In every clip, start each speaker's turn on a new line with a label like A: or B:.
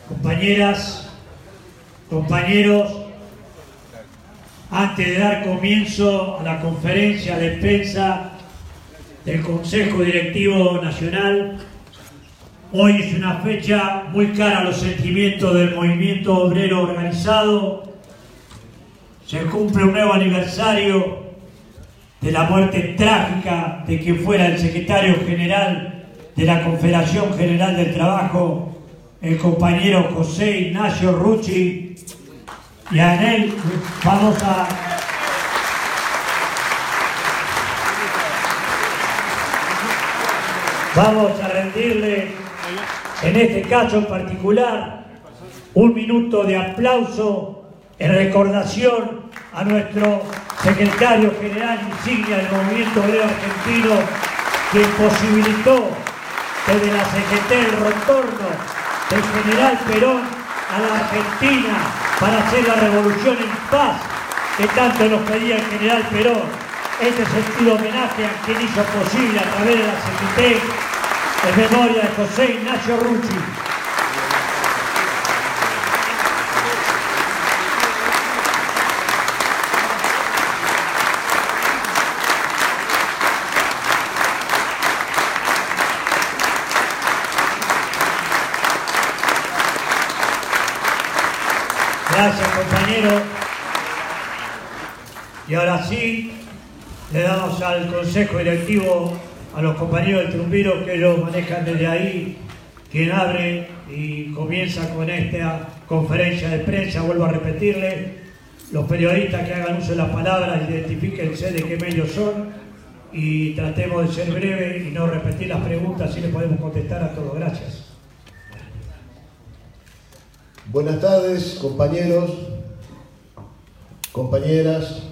A: Compañeras, compañeros, antes de dar comienzo a la conferencia de prensa del Consejo Directivo Nacional, hoy es una fecha muy cara a los sentimientos del movimiento obrero organizado. Se cumple un nuevo aniversario de la muerte trágica de quien fuera el secretario general de la Confederación General del Trabajo, el compañero José Ignacio Rucci, y a él vamos a rendirle, en este caso en particular, un minuto de aplauso en recordación a nuestro secretario general insignia del movimiento obrero argentino, quien posibilitó desde la CGT el retorno del general Perón a la Argentina para hacer la revolución en paz que tanto nos pedía el general Perón. Este sentido homenaje a quien hizo posible a través de la CGT en memoria de José Ignacio Rucci. Gracias, compañero. Y ahora sí, le damos al Consejo Directivo, a los compañeros del Trumbiro, que ellos manejan desde ahí, quien abre y comienza con esta conferencia de prensa. Vuelvo a repetirle, los periodistas que hagan uso de las palabras, identifíquense de qué medios son y tratemos de ser breves y no repetir las preguntas, así le podemos contestar a todos. Gracias.
B: Buenas tardes, compañeros, compañeras.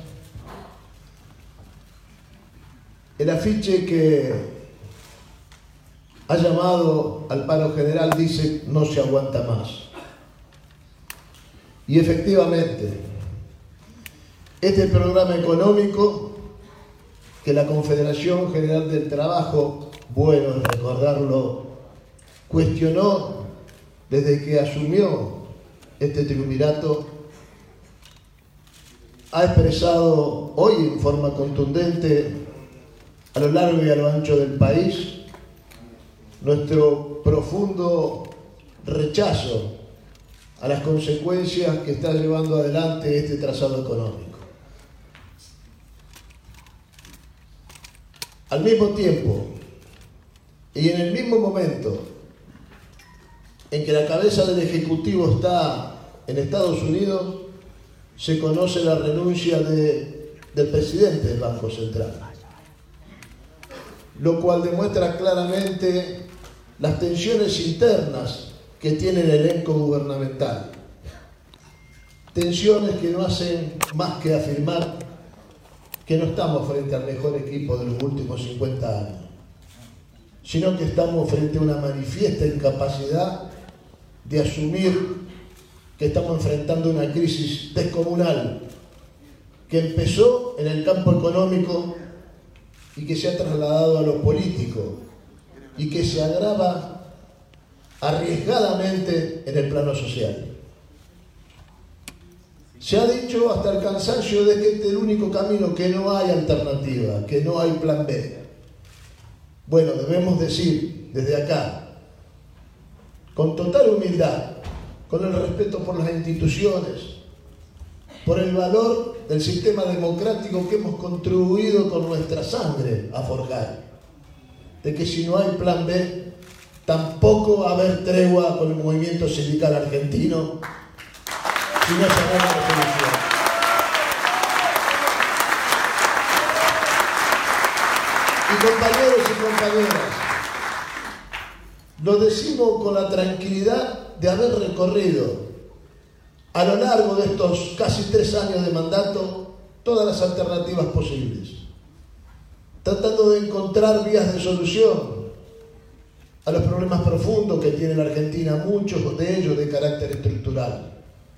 B: El afiche que ha llamado al paro general dice: no se aguanta más. Y efectivamente, este programa económico que la Confederación General del Trabajo, bueno recordarlo, cuestionó desde que asumió este triunvirato, ha expresado hoy en forma contundente a lo largo y a lo ancho del país nuestro profundo rechazo a las consecuencias que está llevando adelante este trazado económico. Al mismo tiempo y en el mismo momento en que la cabeza del Ejecutivo está en Estados Unidos, se conoce la renuncia del presidente del Banco Central, lo cual demuestra claramente las tensiones internas que tiene el elenco gubernamental. Tensiones que no hacen más que afirmar que no estamos frente al mejor equipo de los últimos 50 años, sino que estamos frente a una manifiesta incapacidad de asumir que estamos enfrentando una crisis descomunal que empezó en el campo económico y que se ha trasladado a lo político y que se agrava arriesgadamente en el plano social. Se ha dicho hasta el cansancio de que este es el único camino, que no hay alternativa, que no hay plan B. Bueno, debemos decir desde acá, con total humildad, con el respeto por las instituciones, por el valor del sistema democrático que hemos contribuido con nuestra sangre a forjar, de que si no hay plan B, tampoco va a haber tregua con el movimiento sindical argentino, si no se da una resolución. Y compañeros y compañeras, lo decimos con la tranquilidad de haber recorrido a lo largo de estos casi 3 años de mandato todas las alternativas posibles, tratando de encontrar vías de solución a los problemas profundos que tiene la Argentina, muchos de ellos de carácter estructural,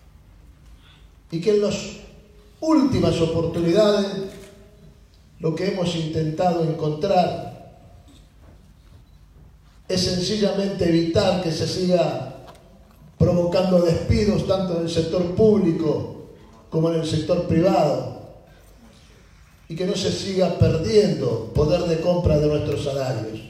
B: y que en las últimas oportunidades lo que hemos intentado encontrar es sencillamente evitar que se siga provocando despidos tanto en el sector público como en el sector privado, y que no se siga perdiendo poder de compra de nuestros salarios.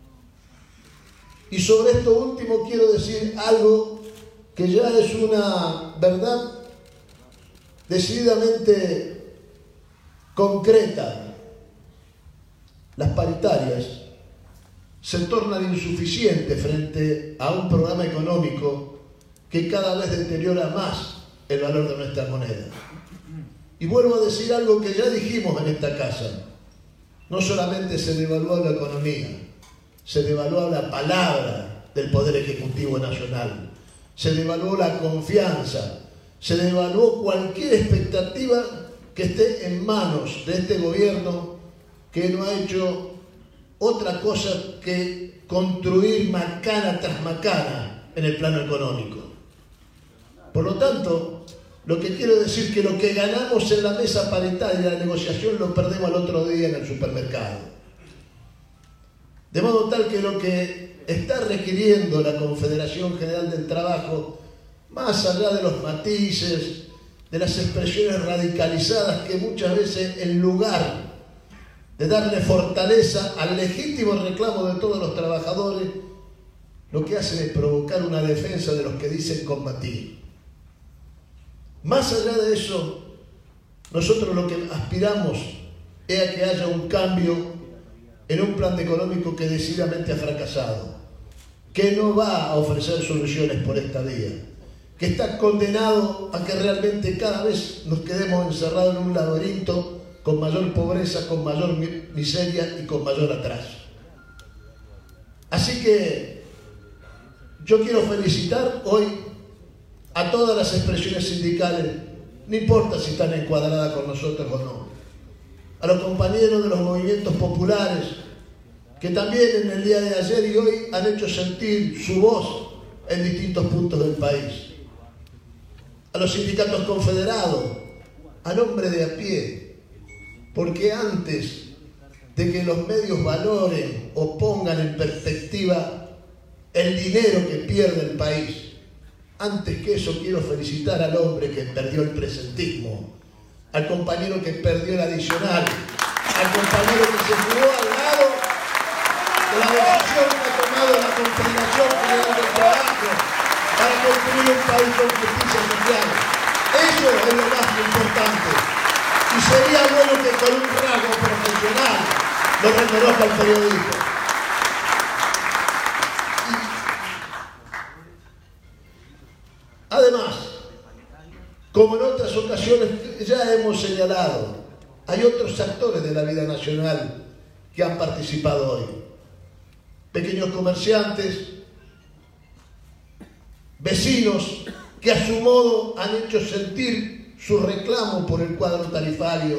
B: Y sobre esto último quiero decir algo que ya es una verdad decididamente concreta. Las paritarias se tornan insuficientes frente a un programa económico que cada vez deteriora más el valor de nuestra moneda. Y vuelvo a decir algo que ya dijimos en esta casa. No solamente se devaluó la economía, se devaluó la palabra del Poder Ejecutivo Nacional, se devaluó la confianza, se devaluó cualquier expectativa que esté en manos de este gobierno, que no ha hecho otra cosa que construir macana tras macana en el plano económico. Por lo tanto, lo que quiero decir es que lo que ganamos en la mesa paritaria de la negociación lo perdemos al otro día en el supermercado. De modo tal que lo que está requiriendo la Confederación General del Trabajo, más allá de los matices, de las expresiones radicalizadas que muchas veces, en lugar de darle fortaleza al legítimo reclamo de todos los trabajadores, lo que hacen es provocar una defensa de los que dicen combatir. Más allá de eso, nosotros lo que aspiramos es a que haya un cambio en un plan económico que decididamente ha fracasado, que no va a ofrecer soluciones por esta vía, que está condenado a que realmente cada vez nos quedemos encerrados en un laberinto con mayor pobreza, con mayor miseria y con mayor atraso. Así que yo quiero felicitar hoy a todas las expresiones sindicales, no importa si están encuadradas con nosotros o no, a los compañeros de los movimientos populares, que también en el día de ayer y hoy han hecho sentir su voz en distintos puntos del país, a los sindicatos confederados, al hombre de a pie, porque antes de que los medios valoren o pongan en perspectiva el dinero que pierde el país, antes que eso quiero felicitar al hombre que perdió el presentismo, al compañero que perdió el adicional, al compañero que se jugó al lado de la decisión que ha tomado la Confederación General del Trabajo para construir un país con justicia social. Eso es lo más importante. Y sería bueno que con un rasgo profesional lo reconozca el periodista. Además, como en otras ocasiones ya hemos señalado, hay otros actores de la vida nacional que han participado hoy. Pequeños comerciantes, vecinos que a su modo han hecho sentir su reclamo por el cuadro tarifario,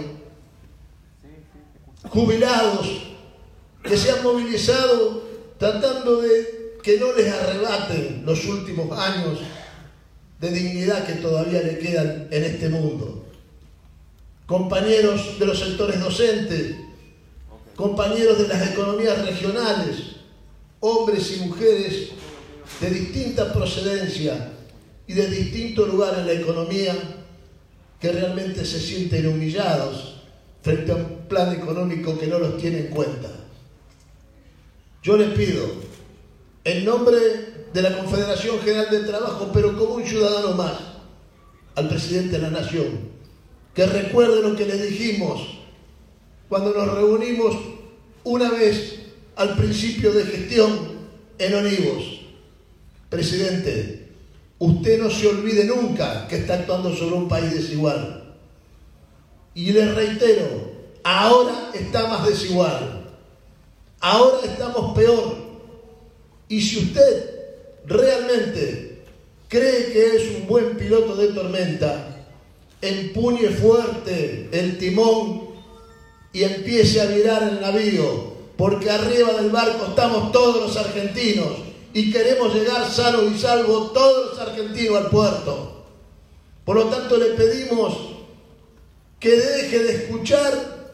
B: jubilados que se han movilizado tratando de que no les arrebaten los últimos años de dignidad que todavía le quedan en este mundo. Compañeros de los sectores docentes, compañeros de las economías regionales, hombres y mujeres de distinta procedencia y de distintos lugares en la economía que realmente se sienten humillados frente a un plan económico que no los tiene en cuenta. Yo les pido, en nombre de la Confederación General del Trabajo, pero como un ciudadano más, al presidente de la Nación, que recuerde lo que le dijimos cuando nos reunimos una vez al principio de gestión en Olivos. Presidente, usted no se olvide nunca que está actuando sobre un país desigual. Y le reitero, ahora está más desigual. Ahora estamos peor. Y si usted realmente cree que es un buen piloto de tormenta, empuñe fuerte el timón y empiece a virar el navío, porque arriba del barco estamos todos los argentinos y queremos llegar sanos y salvos todos los argentinos al puerto. Por lo tanto, le pedimos que deje de escuchar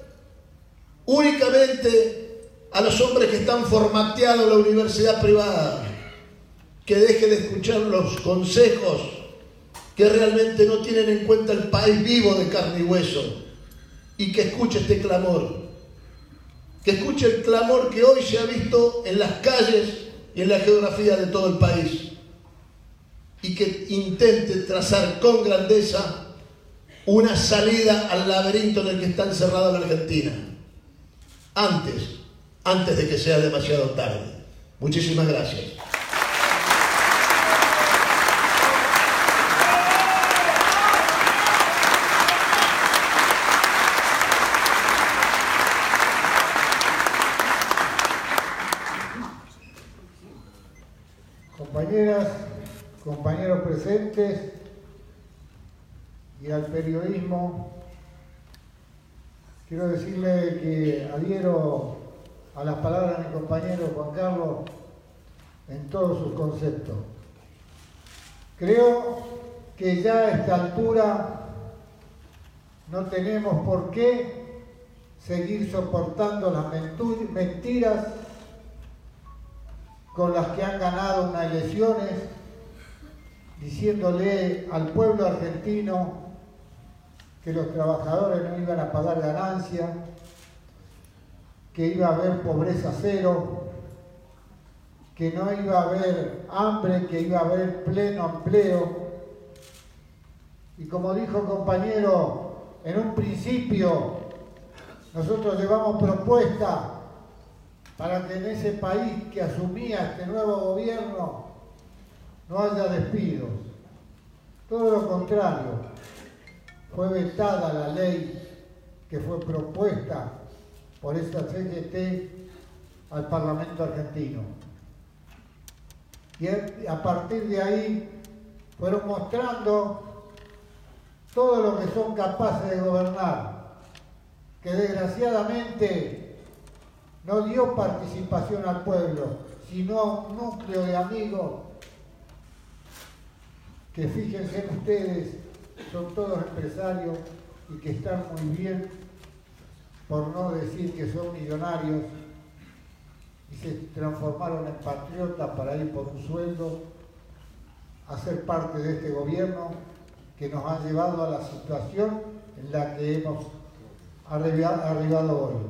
B: únicamente a los hombres que están formateados en la universidad privada, que deje de escuchar los consejos que realmente no tienen en cuenta el país vivo de carne y hueso, y que escuche este clamor, que escuche el clamor que hoy se ha visto en las calles y en la geografía de todo el país, y que intente trazar con grandeza una salida al laberinto en el que está encerrada la Argentina, antes de que sea demasiado tarde. Muchísimas gracias.
C: Compañeras, compañeros presentes y al periodismo, quiero decirle que adhiero a las palabras de mi compañero Juan Carlos en todos sus conceptos. Creo que ya a esta altura no tenemos por qué seguir soportando las mentiras con las que han ganado unas elecciones, diciéndole al pueblo argentino que los trabajadores no iban a pagar ganancias, que iba a haber pobreza cero, que no iba a haber hambre, que iba a haber pleno empleo. Y como dijo el compañero, en un principio nosotros llevamos propuestas para que en ese país que asumía este nuevo gobierno no haya despidos. Todo lo contrario, fue vetada la ley que fue propuesta por esta CGT al Parlamento argentino. Y a partir de ahí fueron mostrando todo lo que son capaces de gobernar, que desgraciadamente no dio participación al pueblo, sino a un núcleo de amigos que, fíjense en ustedes, son todos empresarios y que están muy bien, por no decir que son millonarios, y se transformaron en patriotas para ir por un sueldo a ser parte de este gobierno que nos ha llevado a la situación en la que hemos arribado hoy.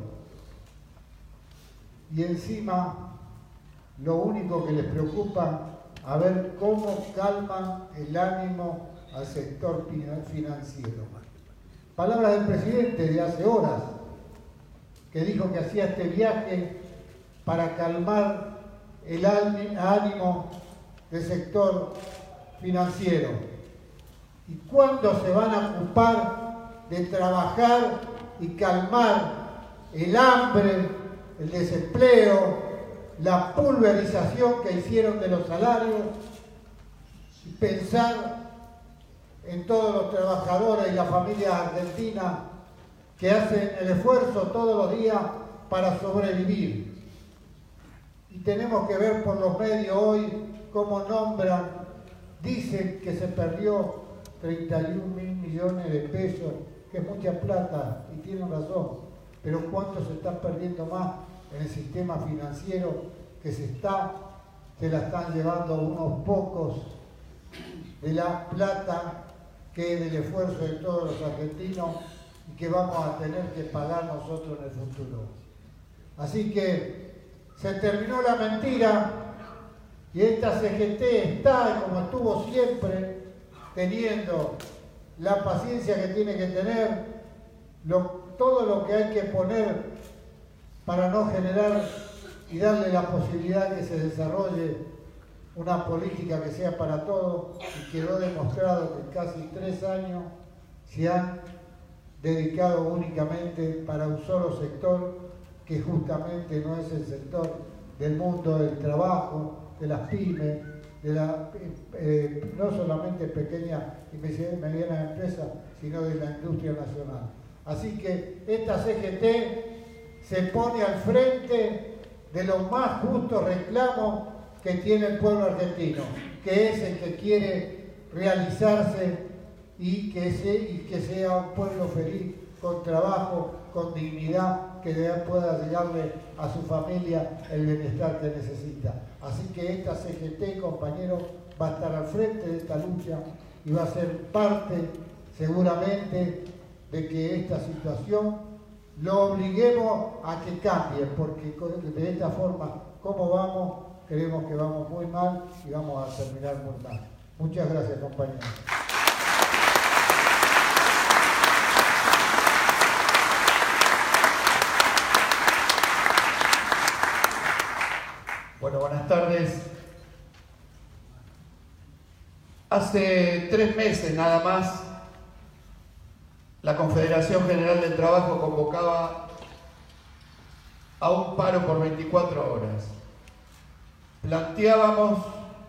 C: Y encima, lo único que les preocupa, a ver cómo calman el ánimo al sector financiero. Palabras del presidente de hace horas, que dijo que hacía este viaje para calmar el ánimo del sector financiero. ¿Y cuándo se van a ocupar de trabajar y calmar el hambre, el desempleo, la pulverización que hicieron de los salarios, y pensar en todos los trabajadores y las familias argentinas que hacen el esfuerzo todos los días para sobrevivir? Y tenemos que ver por los medios hoy cómo nombran, dicen que se perdió 31.000 millones de pesos, que es mucha plata, y tienen razón, pero ¿cuánto se está perdiendo más en el sistema financiero que se la están llevando unos pocos de la plata que es del esfuerzo de todos los argentinos y que vamos a tener que pagar nosotros en el futuro? Así que se terminó la mentira y esta CGT está, como estuvo siempre, teniendo la paciencia que tiene que tener, todo lo que hay que poner para no generar y darle la posibilidad que se desarrolle una política que sea para todos, y quedó demostrado que casi 3 años se han dedicado únicamente para un solo sector, que justamente no es el sector del mundo del trabajo, de las pymes, no solamente pequeñas y medianas empresas, sino de la industria nacional. Así que esta CGT se pone al frente de los más justos reclamos que tiene el pueblo argentino, que es el que quiere realizarse y que sea un pueblo feliz, con trabajo, con dignidad, que pueda llegarle a su familia el bienestar que necesita. Así que esta CGT, compañero, va a estar al frente de esta lucha y va a ser parte, seguramente, de que esta situación lo obliguemos a que cambie, porque de esta forma, como vamos, creemos que vamos muy mal y vamos a terminar muy mal. Muchas gracias, compañeros.
D: Bueno, buenas tardes. Hace 3 meses nada más, la Confederación General del Trabajo convocaba a un paro por 24 horas. Planteábamos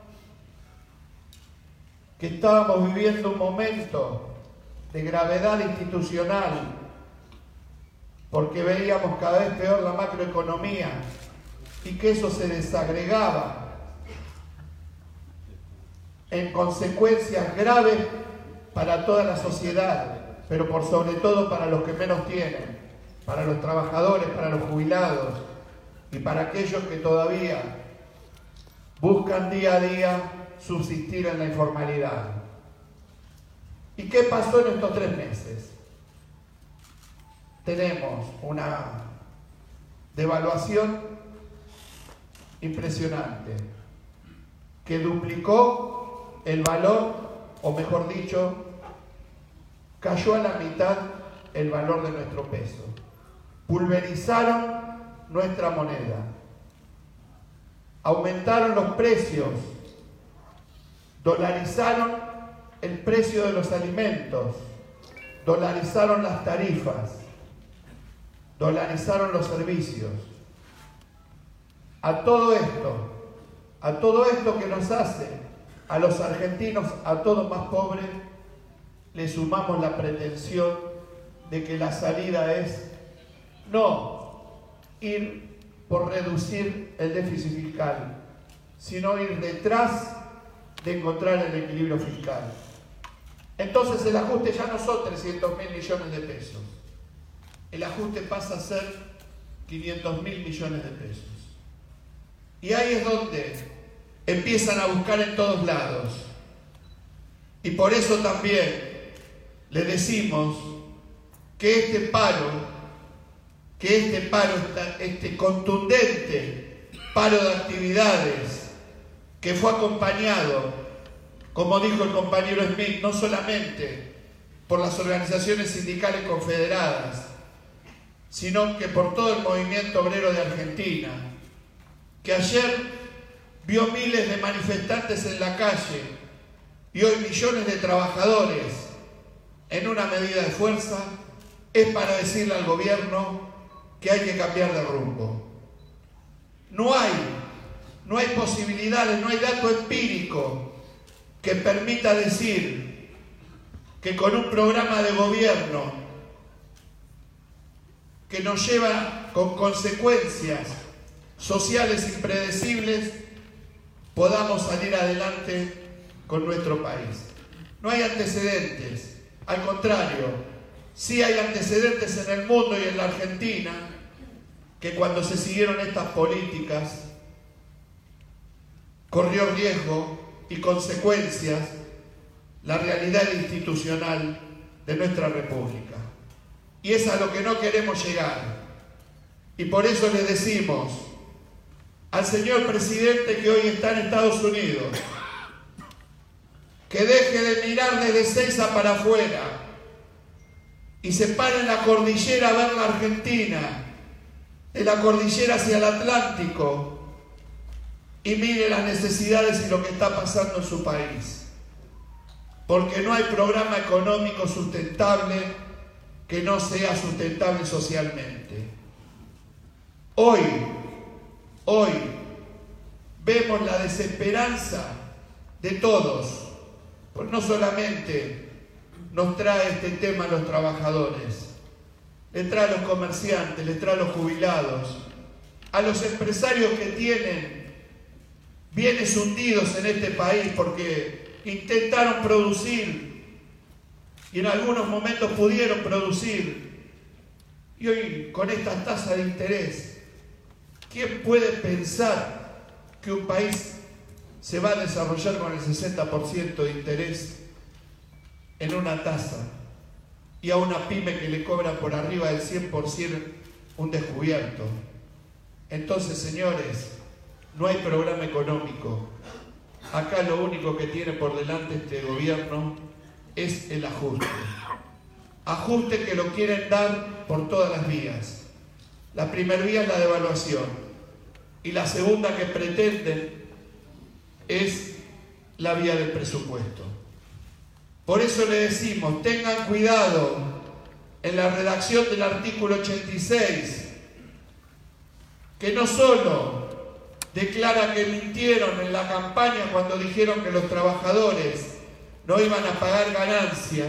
D: que estábamos viviendo un momento de gravedad institucional porque veíamos cada vez peor la macroeconomía y que eso se desagregaba en consecuencias graves para toda la sociedad, pero por sobre todo para los que menos tienen, para los trabajadores, para los jubilados y para aquellos que todavía buscan día a día subsistir en la informalidad. ¿Y qué pasó en estos 3 meses? Tenemos una devaluación impresionante que duplicó el valor, o mejor dicho, cayó a la mitad el valor de nuestro peso. Pulverizaron nuestra moneda. Aumentaron los precios. Dolarizaron el precio de los alimentos. Dolarizaron las tarifas. Dolarizaron los servicios. A todo esto que nos hace a los argentinos, a todos más pobres, le sumamos la pretensión de que la salida es no ir por reducir el déficit fiscal, sino ir detrás de encontrar el equilibrio fiscal. Entonces el ajuste ya no son 300.000 millones de pesos, el ajuste pasa a ser 500.000 millones de pesos. Y ahí es donde empiezan a buscar en todos lados. Y por eso también le decimos que este contundente paro de actividades que fue acompañado, como dijo el compañero Smith, no solamente por las organizaciones sindicales confederadas, sino que por todo el movimiento obrero de Argentina, que ayer vio miles de manifestantes en la calle y hoy millones de trabajadores en una medida de fuerza, es para decirle al gobierno que hay que cambiar de rumbo. No hay posibilidades, no hay dato empírico que permita decir que con un programa de gobierno que nos lleva con consecuencias sociales impredecibles, podamos salir adelante con nuestro país. No hay antecedentes, al contrario, sí hay antecedentes en el mundo y en la Argentina, que cuando se siguieron estas políticas, corrió riesgo y consecuencias la realidad institucional de nuestra República. Y es a lo que no queremos llegar. Y por eso le decimos al señor presidente que hoy está en Estados Unidos, que deje de mirar desde Ezeiza para afuera y se pare en la cordillera a ver la Argentina, de la cordillera hacia el Atlántico, y mire las necesidades y lo que está pasando en su país. Porque no hay programa económico sustentable que no sea sustentable socialmente. Hoy vemos la desesperanza de todos, pues no solamente nos trae este tema a los trabajadores, le trae a los comerciantes, le trae a los jubilados, a los empresarios que tienen bienes hundidos en este país porque intentaron producir y en algunos momentos pudieron producir, y hoy con estas tasas de interés, ¿quién puede pensar que un país se va a desarrollar con el 60% de interés en una tasa y a una pyme que le cobra por arriba del 100% un descubierto? Entonces, señores, no hay programa económico. Acá lo único que tiene por delante este gobierno es el ajuste. Ajuste que lo quieren dar por todas las vías. La primera vía es la devaluación y la segunda que pretenden es la vía del presupuesto. Por eso le decimos, tengan cuidado en la redacción del artículo 86, que no solo declara que mintieron en la campaña cuando dijeron que los trabajadores no iban a pagar ganancia,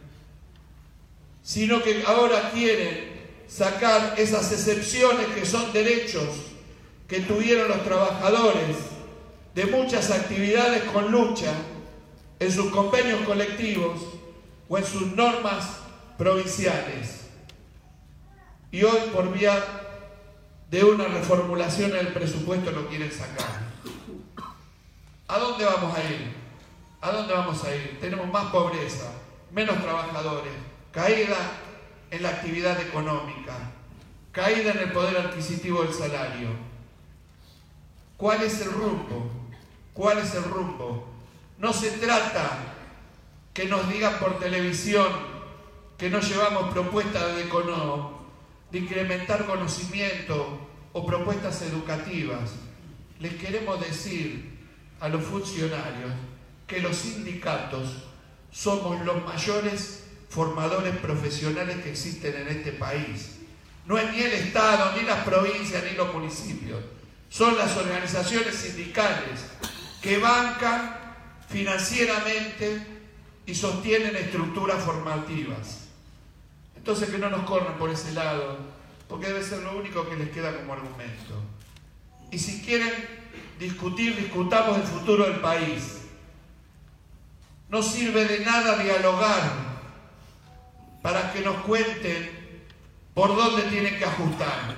D: sino que ahora quieren sacar esas excepciones que son derechos que tuvieron los trabajadores de muchas actividades con lucha en sus convenios colectivos o en sus normas provinciales. Y hoy, por vía de una reformulación en el presupuesto, lo quieren sacar. ¿A dónde vamos a ir? ¿A dónde vamos a ir? Tenemos más pobreza, menos trabajadores, caída en la actividad económica, caída en el poder adquisitivo del salario. ¿Cuál es el rumbo? ¿Cuál es el rumbo? No se trata que nos digan por televisión que no llevamos propuestas de incrementar conocimiento o propuestas educativas. Les queremos decir a los funcionarios que los sindicatos somos los mayores formadores profesionales que existen en este país. No es ni el Estado, ni las provincias, ni los municipios. Son las organizaciones sindicales que bancan financieramente y sostienen estructuras formativas. Entonces, que no nos corran por ese lado, porque debe ser lo único que les queda como argumento. Y si quieren discutir, discutamos el futuro del país. No sirve de nada dialogar para que nos cuenten por dónde tienen que ajustar.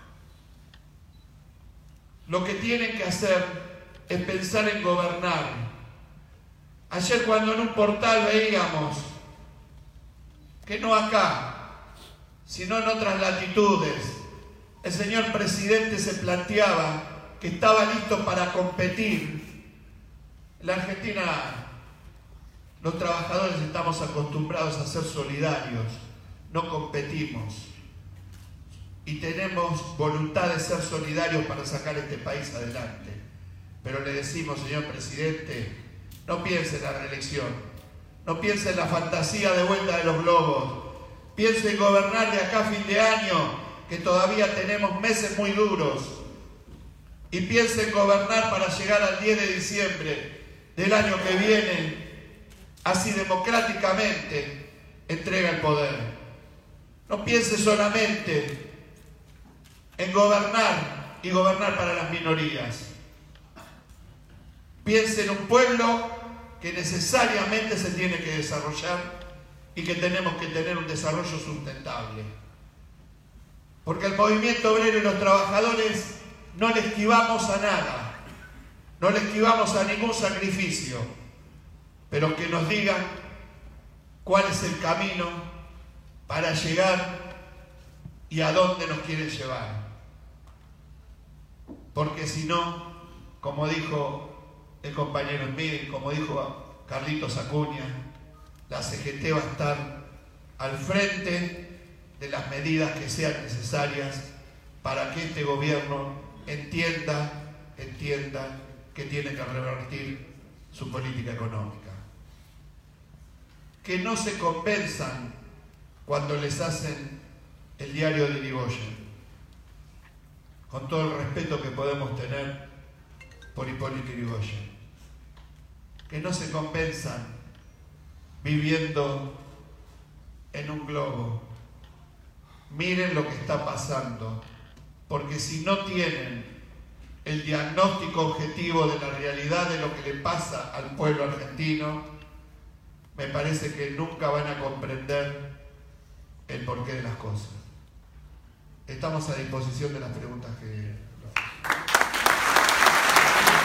D: Lo que tienen que hacer es pensar en gobernar. Ayer, cuando en un portal veíamos que no acá, sino en otras latitudes, el señor presidente se planteaba que estaba listo para competir. En la Argentina, los trabajadores estamos acostumbrados a ser solidarios, no competimos. Y tenemos voluntad de ser solidarios para sacar este país adelante. Pero le decimos, señor presidente, no piense en la reelección, no piense en la fantasía de vuelta de los globos, piense en gobernar de acá a fin de año, que todavía tenemos meses muy duros, y piense en gobernar para llegar al 10 de diciembre del año que viene, así democráticamente entrega el poder. No piense solamente en gobernar y gobernar para las minorías. Piense en un pueblo que necesariamente se tiene que desarrollar y que tenemos que tener un desarrollo sustentable. Porque el movimiento obrero y los trabajadores no le esquivamos a nada, no le esquivamos a ningún sacrificio, pero que nos digan cuál es el camino para llegar y a dónde nos quieren llevar. Porque si no, como dijo el compañero Smith, como dijo Carlitos Acuña, la CGT va a estar al frente de las medidas que sean necesarias para que este gobierno entienda que tiene que revertir su política económica. Que no se convenzan cuando les hacen el diario de Irigoyen, con todo el respeto que podemos tener por Hipólito Yrigoyen. Que no se convenzan viviendo en un globo. Miren lo que está pasando, porque si no tienen el diagnóstico objetivo de la realidad de lo que le pasa al pueblo argentino, me parece que nunca van a comprender el porqué de las cosas. Estamos a disposición de las preguntas que...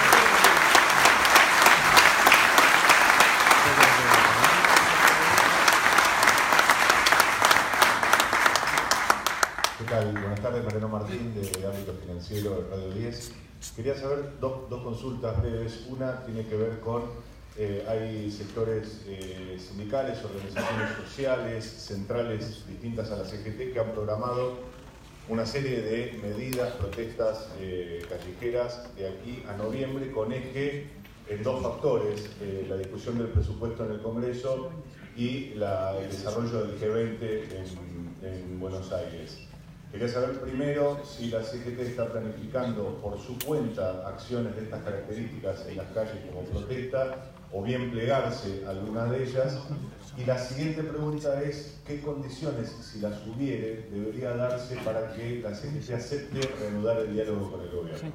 E: tardes, Mariano Martín, de Ámbito Financiero de Radio 10. Quería saber dos consultas breves. Una tiene que ver con, hay sectores sindicales, organizaciones sociales, centrales distintas a la CGT que han programado una serie de medidas, protestas callejeras de aquí a noviembre con eje en dos factores, la discusión del presupuesto en el Congreso y el desarrollo del G20 en Buenos Aires. Quería saber primero si la CGT está planificando por su cuenta acciones de estas características en las calles como protesta o bien plegarse a alguna de ellas. Y la siguiente pregunta es qué condiciones, si las hubiere, debería darse para que la CGT acepte reanudar el diálogo con el gobierno.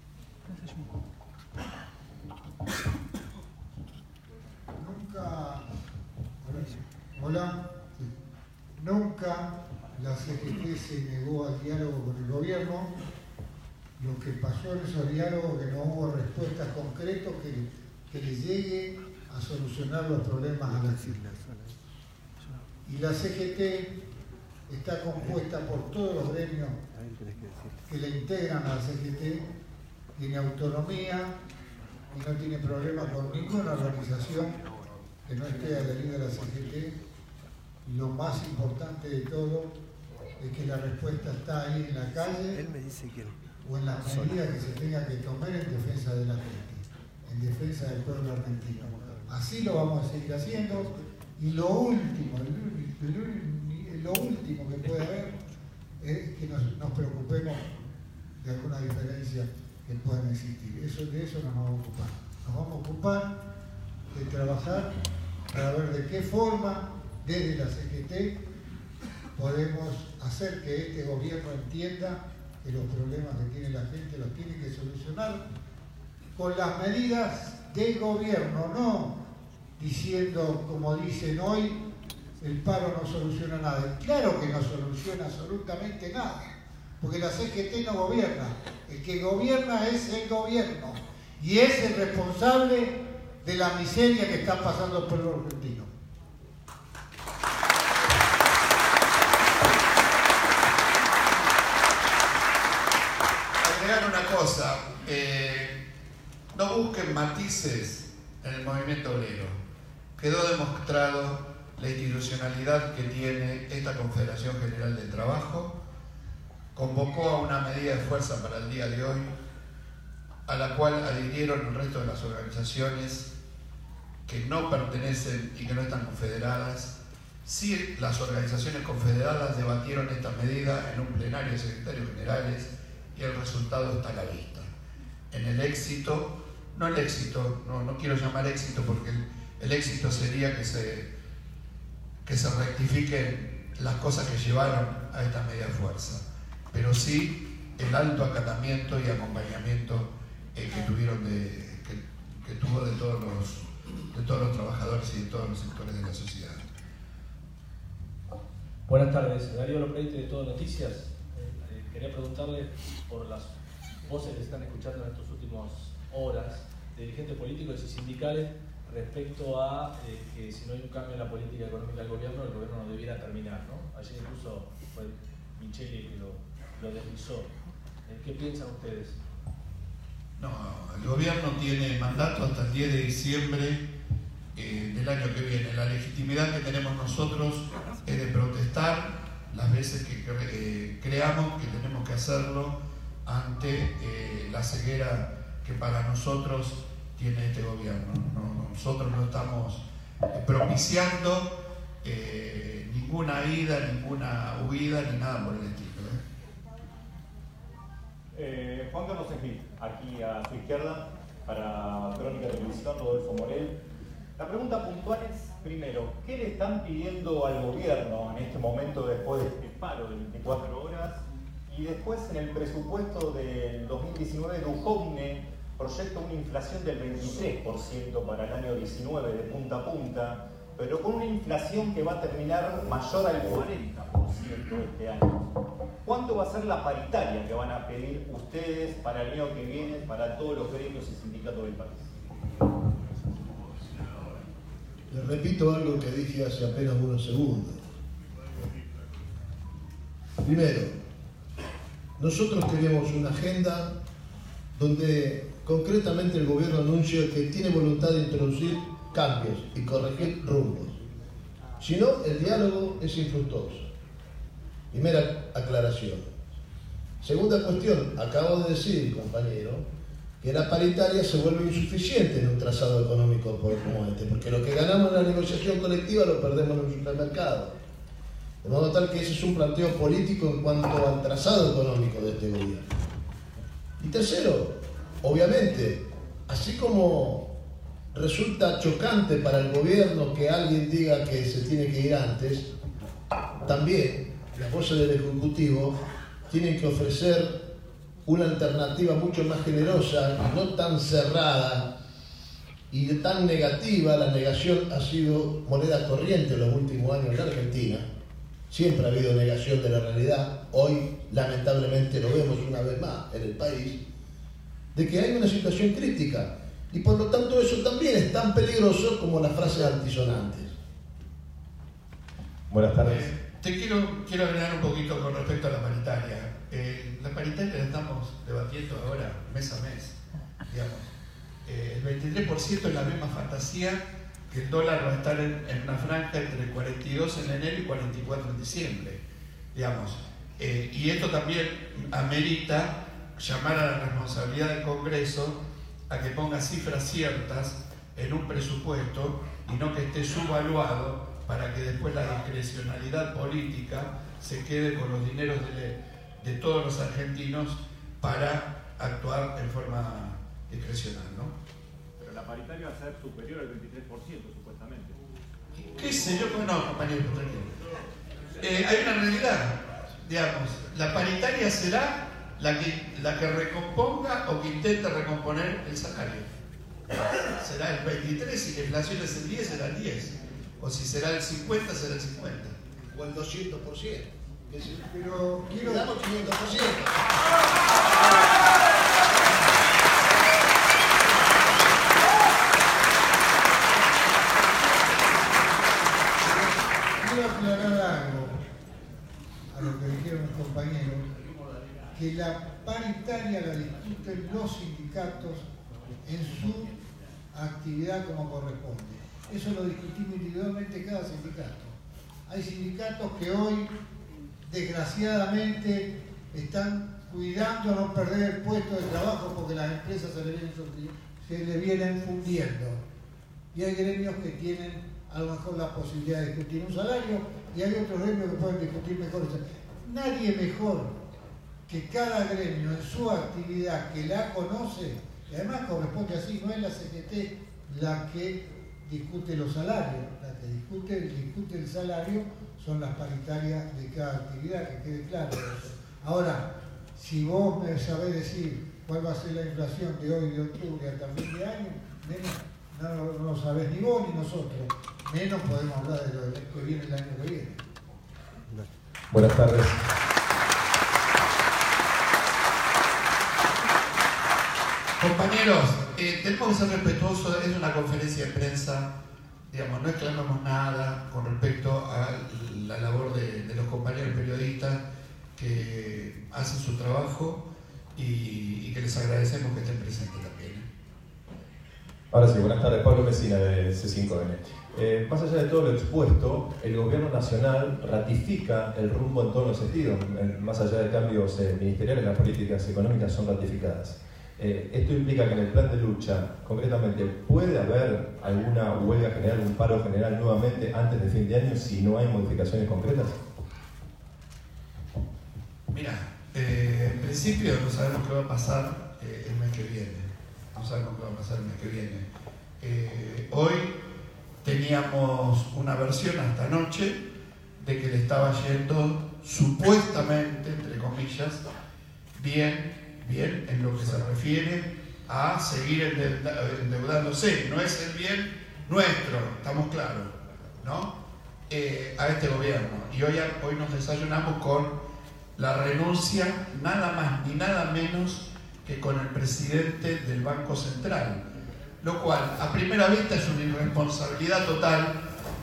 C: Nunca la CGT se negó al diálogo con el gobierno. Lo que pasó en esos diálogos es que no hubo respuestas concretas que le llegue a solucionar los problemas a las islas. Y la CGT está compuesta por todos los gremios que le integran a la CGT, tiene autonomía y no tiene problema con ninguna organización que no esté adherida a la CGT. Y lo más importante de todo es que la respuesta está ahí en la calle o en las medidas que se tenga que tomar en defensa de la gente, en defensa del pueblo argentino. Así lo vamos a seguir haciendo. Y lo último que puede haber es que nos preocupemos de alguna diferencia que puedan existir. De eso nos vamos a ocupar. Nos vamos a ocupar de trabajar para ver de qué forma desde la CGT podemos hacer que este gobierno entienda que los problemas que tiene la gente los tiene que solucionar con las medidas del gobierno, no diciendo, como dicen hoy, el paro no soluciona nada. Claro que no soluciona absolutamente nada, porque la CGT no gobierna. El que gobierna es el gobierno y es el responsable de la miseria que está pasando el pueblo argentino.
D: Agregar una cosa, no busquen matices en el movimiento obrero. Quedó demostrado la institucionalidad que tiene esta Confederación General del Trabajo. Convocó a una medida de fuerza para el día de hoy, a la cual adhirieron el resto de las organizaciones que no pertenecen y que no están confederadas. Sí, las organizaciones confederadas debatieron esta medida en un plenario de secretarios generales y el resultado está a la vista. En el éxito, no quiero llamar éxito porque el éxito sería que se rectifiquen las cosas que llevaron a esta medida de fuerza, pero sí el alto acatamiento y acompañamiento que tuvo de todos los trabajadores y de todos los sectores de la sociedad.
F: Buenas tardes, Darío Lopreite de Todo Noticias. Quería preguntarle por las voces que se están escuchando en estas últimas horas de dirigentes políticos y sindicales respecto a que si no hay un cambio en la política económica del gobierno, el gobierno no debiera terminar, ¿no? Ayer incluso fue Micheli que lo deslizó. ¿Qué piensan ustedes?
D: No, el gobierno tiene mandato hasta el 10 de diciembre del año que viene. La legitimidad que tenemos nosotros es de protestar las veces que creamos que tenemos que hacerlo ante la ceguera que para nosotros tiene este gobierno. Nosotros no estamos propiciando ninguna ida, ninguna huida, ni nada por el estilo.
G: Juan Carlos Smith, aquí a su izquierda, para Crónica Televisión, Rodolfo Morel. La pregunta puntual es, primero, ¿qué le están pidiendo al gobierno en este momento después de este paro de 24 horas? Y después, en el presupuesto del 2019, Duhovne proyecta una inflación del 23% para el año 19 de punta a punta, pero con una inflación que va a terminar mayor al 40% este año. ¿Cuánto va a ser la paritaria que van a pedir ustedes para el año que viene, para todos los gremios y sindicatos del país?
B: Les repito algo que dije hace apenas unos segundos. Primero, nosotros queremos una agenda donde concretamente el gobierno anuncia que tiene voluntad de introducir cambios y corregir rumbos. Si no, el diálogo es infructuoso. Primera aclaración. Segunda cuestión, acabo de decir, compañero, que la paritaria se vuelve insuficiente en un trazado económico como este, porque lo que ganamos en la negociación colectiva lo perdemos en el supermercado. De modo tal que ese es un planteo político en cuanto al trazado económico de este gobierno. Y tercero, obviamente, así como resulta chocante para el gobierno que alguien diga que se tiene que ir antes, también las voces del Ejecutivo tienen que ofrecer una alternativa mucho más generosa y no tan cerrada y tan negativa. La negación ha sido moneda corriente en los últimos años en la Argentina. Siempre ha habido negación de la realidad. Hoy, lamentablemente, lo vemos una vez más en el país, de que hay una situación crítica. Y por lo tanto eso también es tan peligroso como las frases altisonantes.
E: Buenas tardes.
D: Te quiero agregar un poquito con respecto a la paritaria. La paritaria la estamos debatiendo ahora, mes a mes, digamos. El 23% es la misma fantasía que el dólar va a estar en una franja entre 42 en enero y 44 en diciembre, digamos. Y esto también amerita llamar a la responsabilidad del Congreso a que ponga cifras ciertas en un presupuesto y no que esté subvaluado para que después la discrecionalidad política se quede con los dineros de todos los argentinos para actuar en forma discrecional, ¿no?
G: Pero la paritaria va a ser superior al 23%, supuestamente.
D: ¿Qué sé yo? No, compañero, tranquilo. Hay una realidad, digamos, la paritaria será la que recomponga o que intente recomponer el salario. Será el 23, si la inflación es el 10, será el 10. O si será el 50, será el 50.
B: O el 200%.
C: Pero quiero...
B: Damos 500%.
C: Quiero aclarar algo a lo que dijeron los compañeros, que la paritaria la discuten los sindicatos en su actividad como corresponde. Eso lo discutimos individualmente cada sindicato. Hay sindicatos que hoy, desgraciadamente, están cuidando no perder el puesto de trabajo porque las empresas se le vienen fundiendo. Y hay gremios que tienen a lo mejor la posibilidad de discutir un salario y hay otros gremios que pueden discutir mejor. Nadie mejor que cada gremio en su actividad que la conoce, y además corresponde así, no es la CGT la que discute los salarios, la que discute el salario son las paritarias de cada actividad, que quede claro eso. Ahora, si vos me sabés decir cuál va a ser la inflación de hoy, de octubre hasta fin de año, menos no lo sabés ni vos ni nosotros, menos podemos hablar de lo que viene el año que viene.
E: Buenas tardes.
D: Compañeros, tenemos que ser respetuosos, es una conferencia de prensa, digamos, no exclamamos nada con respecto a la labor de los compañeros periodistas que hacen su trabajo y que les agradecemos que estén presentes también.
E: Ahora sí, buenas tardes. Pablo Mesina de C5N. Más allá de todo lo expuesto, el gobierno nacional ratifica el rumbo en todos los sentidos. Más allá de cambios ministeriales, las políticas económicas son ratificadas. Esto implica que en el plan de lucha, concretamente, ¿puede haber alguna huelga general, un paro general nuevamente antes de fin de año si no hay modificaciones concretas?
D: Mira, en principio no sabemos qué va a pasar el mes que viene. No sabemos qué va a pasar el mes que viene. Hoy teníamos una versión hasta anoche de que le estaba yendo supuestamente, entre comillas, bien en lo que se refiere a seguir endeudándose. No es el bien nuestro, estamos claros, ¿no? A este gobierno. Y hoy nos desayunamos con la renuncia, nada más ni nada menos que con el presidente del Banco Central, lo cual a primera vista es una irresponsabilidad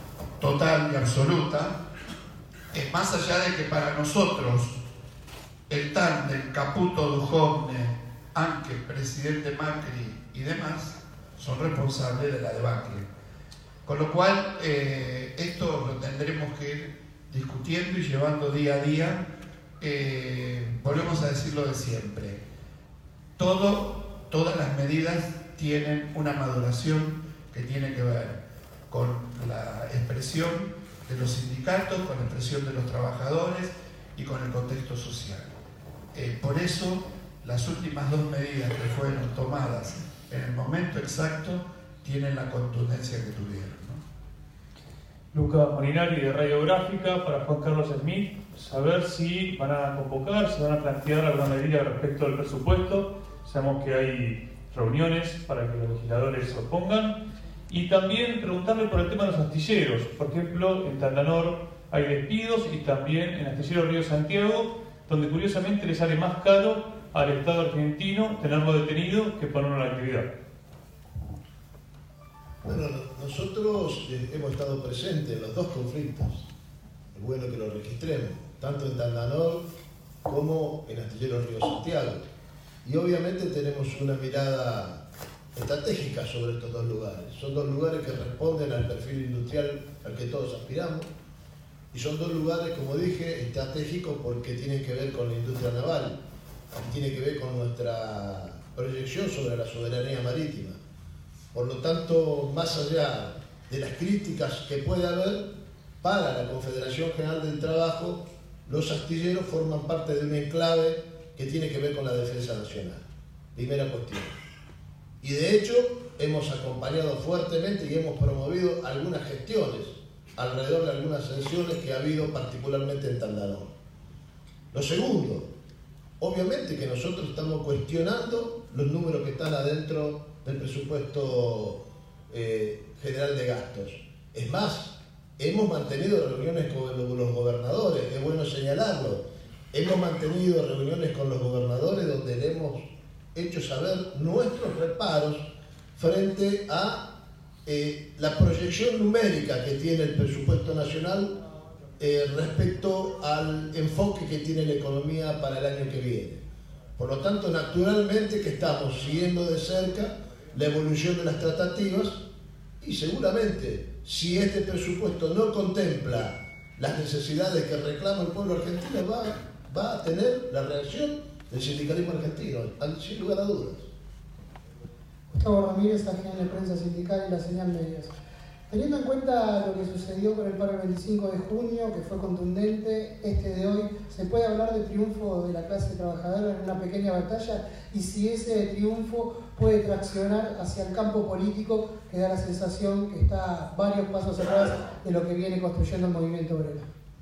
D: total y absoluta, más allá de que para nosotros el tándem Caputo-Duhovne, Anke, presidente Macri y demás, son responsables de la debacle. Con lo cual, esto lo tendremos que ir discutiendo y llevando día a día. Volvemos a decirlo de siempre. Todas las medidas tienen una maduración que tiene que ver con la expresión de los sindicatos, con la expresión de los trabajadores y con el contexto social. Por eso, las últimas dos medidas que fueron tomadas en el momento exacto tienen la contundencia que tuvieron, ¿no?
H: Luca Molinari de Radiográfica para Juan Carlos Smith, saber si van a convocar, si van a plantear alguna medida respecto al presupuesto. Sabemos que hay reuniones para que los legisladores se opongan. Y también preguntarle por el tema de los astilleros. Por ejemplo, en Tandanor hay despidos y también en Astillero Río Santiago, donde curiosamente le sale más caro al Estado argentino tenerlo detenido que ponerlo en la actividad.
B: Bueno, nosotros hemos estado presentes en los dos conflictos. Es bueno que lo registremos, tanto en Tandanor como en Astillero Río Santiago. Y obviamente tenemos una mirada estratégica sobre estos dos lugares. Son dos lugares que responden al perfil industrial al que todos aspiramos. Y son dos lugares, como dije, estratégicos porque tienen que ver con la industria naval, tiene que ver con nuestra proyección sobre la soberanía marítima. Por lo tanto, más allá de las críticas que puede haber, para la Confederación General del Trabajo, los astilleros forman parte de un enclave que tiene que ver con la defensa nacional. Primera cuestión. Y de hecho, hemos acompañado fuertemente y hemos promovido algunas gestiones alrededor de algunas sanciones que ha habido particularmente en Tandanor. Lo segundo, obviamente que nosotros estamos cuestionando los números que están adentro del presupuesto general de gastos. Es más, hemos mantenido reuniones con los gobernadores, es bueno señalarlo. Hemos mantenido reuniones con los gobernadores donde le hemos hecho saber nuestros reparos frente a la proyección numérica que tiene el presupuesto nacional respecto al enfoque que tiene la economía para el año que viene. Por lo tanto, naturalmente que estamos siguiendo de cerca la evolución de las tratativas y seguramente si este presupuesto no contempla las necesidades que reclama el pueblo argentino va a tener la reacción del sindicalismo argentino, sin lugar a dudas.
I: Gustavo Ramírez, agente de prensa sindical y la Señal Medios. Teniendo en cuenta lo que sucedió con el paro del 25 de junio, que fue contundente, de hoy, ¿se puede hablar de triunfo de la clase trabajadora en una pequeña batalla? Y si ese triunfo puede traccionar hacia el campo político, que da la sensación que está varios pasos atrás de lo que viene construyendo el movimiento obrero.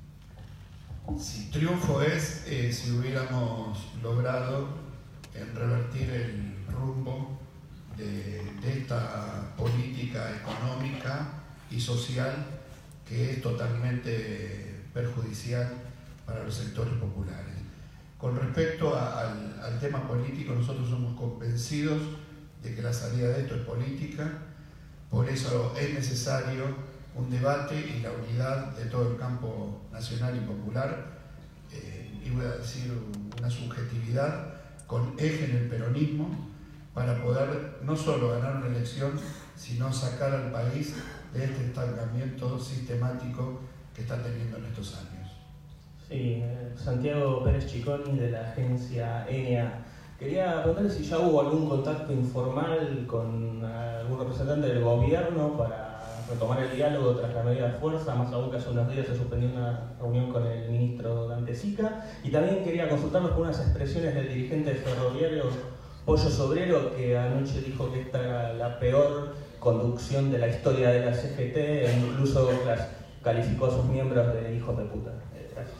D: Si triunfo es si hubiéramos logrado revertir el rumbo de esta política económica y social que es totalmente perjudicial para los sectores populares. Con respecto al tema político, nosotros somos convencidos de que la salida de esto es política, por eso es necesario un debate y la unidad de todo el campo nacional y popular, y voy a decir una subjetividad con eje en el peronismo, para poder no solo ganar una elección, sino sacar al país de este estancamiento sistemático que está teniendo en estos años.
J: Sí, Santiago Pérez Chiconi de la agencia ENEA. Quería preguntarle si ya hubo algún contacto informal con algún representante del gobierno para retomar el diálogo tras la medida de fuerza, más aún que hace unos días se suspendió una reunión con el ministro Dante Sica. Y también quería consultarlos por unas expresiones del dirigente ferroviario Pollo Sobrero, que anoche dijo que esta era la peor conducción de la historia de la CGT e incluso calificó a sus miembros de hijos de puta. Gracias.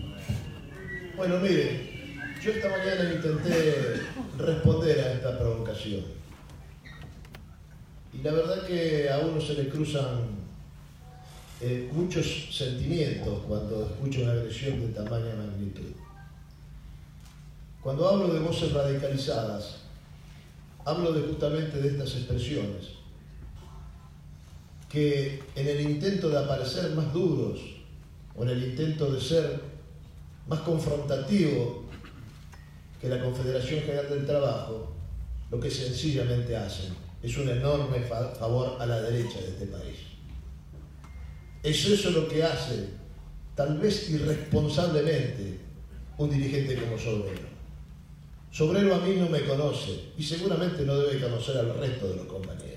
B: Bueno, mire, yo esta mañana intenté responder a esta provocación. Y la verdad que a uno se le cruzan muchos sentimientos cuando escucha una agresión de tamaña magnitud. Cuando hablo de voces radicalizadas, hablo justamente de estas expresiones, que en el intento de aparecer más duros o en el intento de ser más confrontativo que la Confederación General del Trabajo lo que sencillamente hacen es un enorme favor a la derecha de este país. Es eso lo que hace, tal vez irresponsablemente, un dirigente como Sobrero. Sobrero a mí no me conoce y seguramente no debe conocer al resto de los compañeros.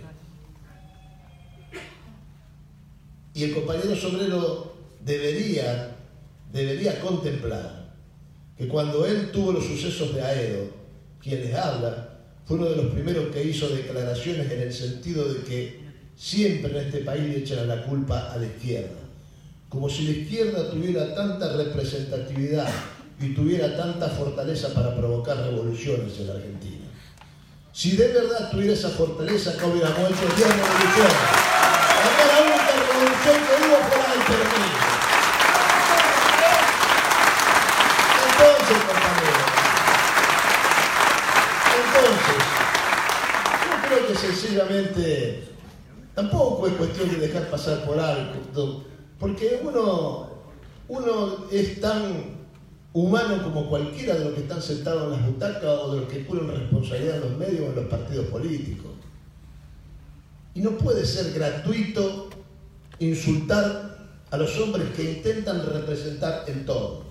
B: Y el compañero Sobrero debería contemplar que cuando él tuvo los sucesos de Aedo, quien les habla fue uno de los primeros que hizo declaraciones en el sentido de que siempre en este país le echan la culpa a la izquierda, como si la izquierda tuviera tanta representatividad y tuviera tanta fortaleza para provocar revoluciones en la Argentina. Si de verdad tuviera esa fortaleza, no hubiéramos hecho 10 revoluciones. La única revolución que hubo fue la del peronismo. Entonces, compañeros, yo creo que sencillamente tampoco es cuestión de dejar pasar por alto, porque uno es tan humano como cualquiera de los que están sentados en las butacas o de los que cumplen responsabilidad en los medios o en los partidos políticos. Y no puede ser gratuito insultar a los hombres que intentan representar el todo.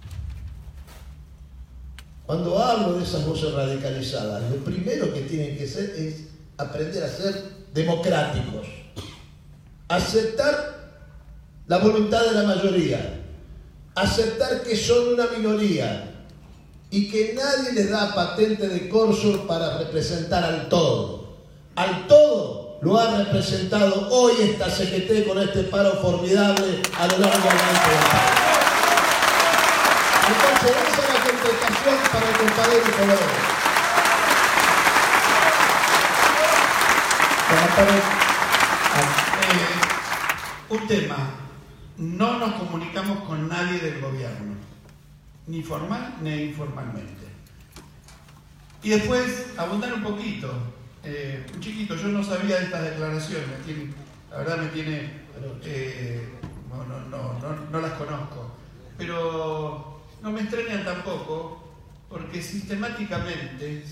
B: Cuando hablo de esas voces radicalizadas, lo primero que tienen que hacer es aprender a ser democráticos, aceptar la voluntad de la mayoría, aceptar que son una minoría y que nadie les da patente de corso para representar al todo. Al todo lo ha representado hoy esta CGT con este paro formidable a lo largo del país. Entonces, esa es la contestación para el compañero Sobrero.
D: Un tema, no nos comunicamos con nadie del gobierno, ni formal ni informalmente. Y después, abundar un poquito, un chiquito, yo no sabía de estas declaraciones, la verdad me tiene, no las conozco, pero no me extrañan tampoco, porque sistemáticamente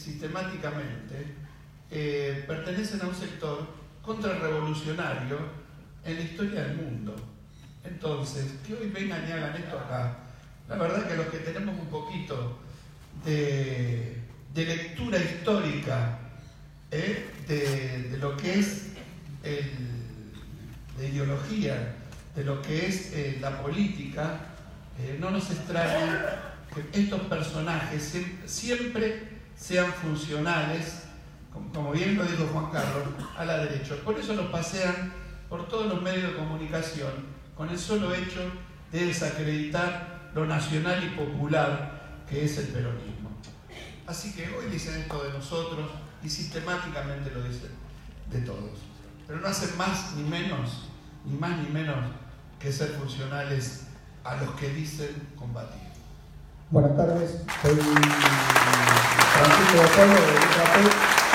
D: pertenecen a un sector contrarrevolucionario en la historia del mundo. Entonces, que hoy vengan y hagan esto acá, la verdad que los que tenemos un poquito de lectura histórica de lo que es la ideología, de lo que es la política, no nos extraña que estos personajes siempre sean funcionales, como bien lo dijo Juan Carlos, a la derecha. Por eso los pasean por todos los medios de comunicación, con el solo hecho de desacreditar lo nacional y popular que es el peronismo. Así que hoy dicen esto de nosotros y sistemáticamente lo dicen de todos. Pero no hacen más ni menos que ser funcionales a los que dicen combatir.
K: Buenas tardes, soy Francisco Botolo de UCAP.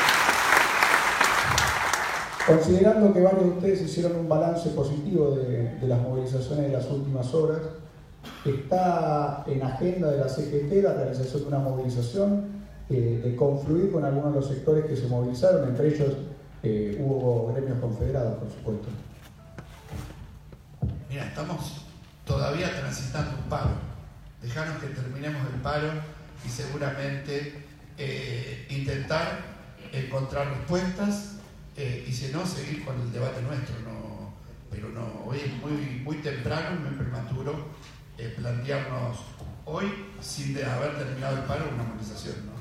K: Considerando que varios de ustedes hicieron un balance positivo de las movilizaciones de las últimas horas, ¿está en agenda de la CGT la realización de una movilización, de confluir con algunos de los sectores que se movilizaron? Entre ellos hubo gremios confederados, por supuesto.
D: Mira, estamos todavía transitando un paro. Dejanos que terminemos el paro y seguramente intentar encontrar respuestas y si no, seguir con el debate nuestro. Pero no, hoy es muy temprano, muy prematuro plantearnos hoy, sin haber terminado el paro, una movilización, ¿no?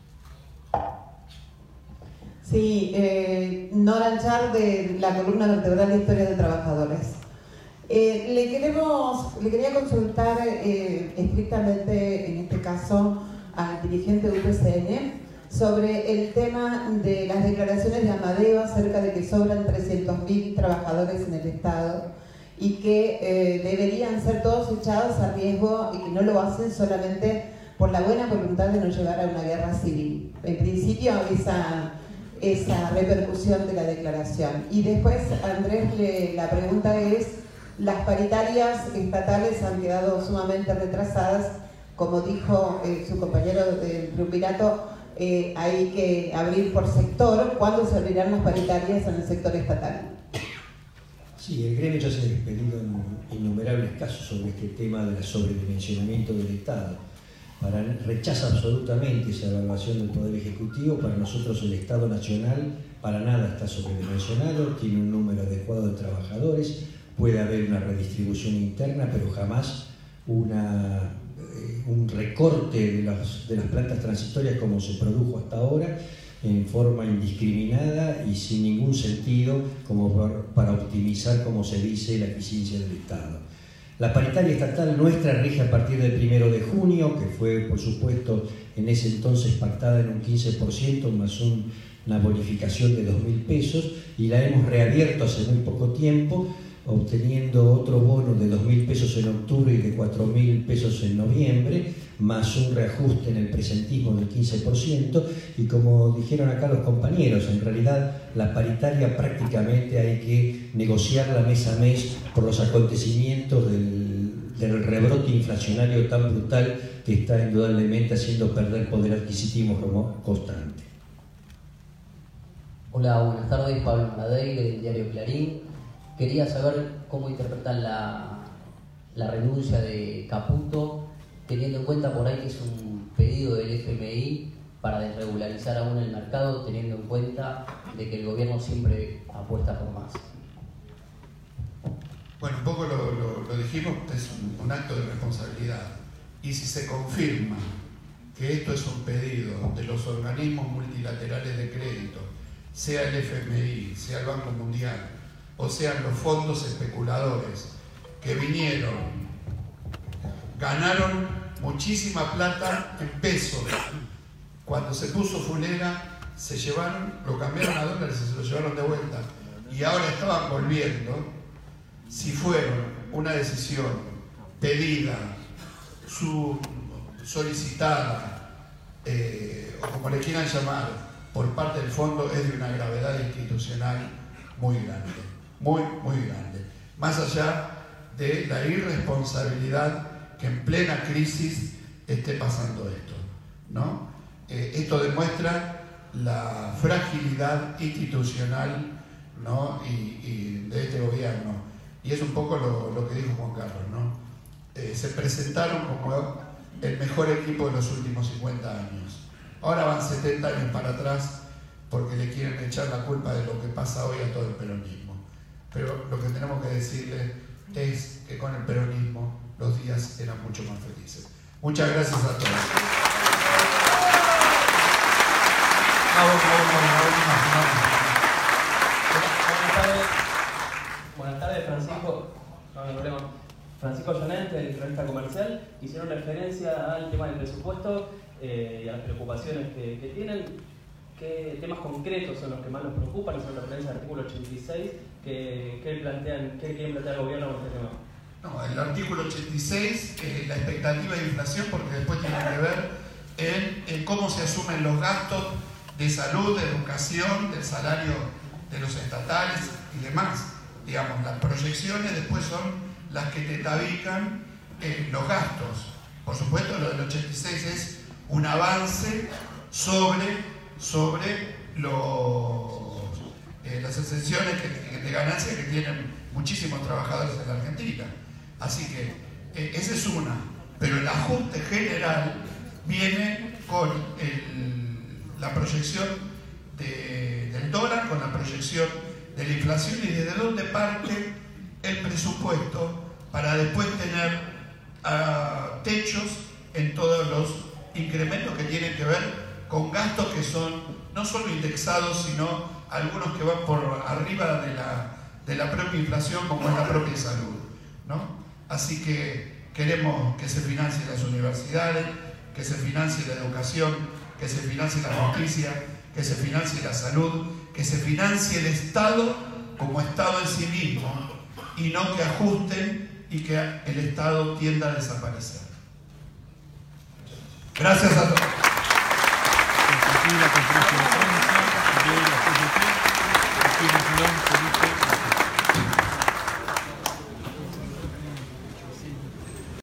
L: Sí, Nora Anchar de la columna vertebral de Historia de Trabajadores. Le quería consultar estrictamente, en este caso, al dirigente de UPCN sobre el tema de las declaraciones de Amadeo acerca de que sobran 300.000 trabajadores en el Estado y que deberían ser todos echados a riesgo y que no lo hacen solamente por la buena voluntad de no llevar a una guerra civil. En principio, esa repercusión de la declaración. Y después, Andrés, la pregunta es: las paritarias estatales han quedado sumamente retrasadas como dijo su compañero del triunvirato, hay que abrir por sector. ¿Cuándo se abrirán las paritarias en el sector estatal?
M: Sí, el gremio ya se ha expedido en innumerables casos sobre este tema del sobredimensionamiento del Estado. Rechaza absolutamente esa evaluación del Poder Ejecutivo. Para nosotros el Estado Nacional para nada está sobredimensionado, tiene un número adecuado de trabajadores, puede haber una redistribución interna, pero jamás un recorte de las plantas transitorias como se produjo hasta ahora, en forma indiscriminada y sin ningún sentido como para optimizar, como se dice, la eficiencia del Estado. La paritaria estatal nuestra rige a partir del 1 de junio, que fue, por supuesto, en ese entonces pactada en un 15% más una bonificación de 2.000 pesos, y la hemos reabierto hace muy poco tiempo, obteniendo otro bono de 2.000 pesos en octubre y de 4.000 pesos en noviembre, más un reajuste en el presentismo del 15%, y como dijeron acá los compañeros, en realidad la paritaria prácticamente hay que negociarla mes a mes por los acontecimientos del rebrote inflacionario tan brutal que está indudablemente haciendo perder poder adquisitivo constante.
N: Hola, buenas tardes, Pablo Maradei del diario Clarín. Quería saber cómo interpretan la renuncia de Caputo, teniendo en cuenta por ahí que es un pedido del FMI para desregularizar aún el mercado, teniendo en cuenta de que el gobierno siempre apuesta por más.
D: Bueno, un poco lo dijimos, es un acto de responsabilidad. Y si se confirma que esto es un pedido de los organismos multilaterales de crédito, sea el FMI, sea el Banco Mundial, o sean los fondos especuladores que vinieron, ganaron muchísima plata en pesos. Cuando se puso fulera, se llevaron, lo cambiaron a dólares y se lo llevaron de vuelta. Y ahora estaban volviendo. Si fueron una decisión pedida, solicitada, o como le quieran llamar, por parte del fondo, es de una gravedad institucional muy grande, muy grande. Más allá de la irresponsabilidad que en plena crisis esté pasando esto, ¿no? Esto demuestra la fragilidad institucional, ¿no? y de este gobierno. Y es un poco lo que dijo Juan Carlos, ¿no? Se presentaron como el mejor equipo de los últimos 50 años. Ahora van 70 años para atrás porque le quieren echar la culpa de lo que pasa hoy a todo el peronismo. Pero lo que tenemos que decirle es que con el peronismo los días eran mucho más felices. Muchas gracias a todos.
J: Buenas tardes, Francisco. No hay problema. Francisco Llonet, de la revista Comercial. Hicieron referencia al tema del presupuesto y a las preocupaciones que tienen. ¿Qué temas concretos son los que más nos preocupan? Hicieron referencia al artículo 86. ¿Qué quieren plantear el gobierno con este tema?
D: No, el artículo 86, la expectativa de inflación, porque después tiene que ver en cómo se asumen los gastos de salud, de educación, del salario de los estatales y demás. Digamos, las proyecciones después son las que te tabican los gastos. Por supuesto, lo del 86 es un avance sobre las exenciones de ganancia que tienen muchísimos trabajadores en la Argentina. Así que esa es una. Pero el ajuste general viene con la proyección del dólar, con la proyección de la inflación y desde dónde parte el presupuesto para después tener techos en todos los incrementos que tienen que ver con gastos que son no solo indexados, sino algunos que van por arriba de la propia inflación, como es la propia salud, ¿no? Así que queremos que se financien las universidades, que se financie la educación, que se financie la justicia, que se financie la salud, que se financie el Estado como Estado en sí mismo y no que ajusten y que el Estado tienda a desaparecer. Gracias a todos.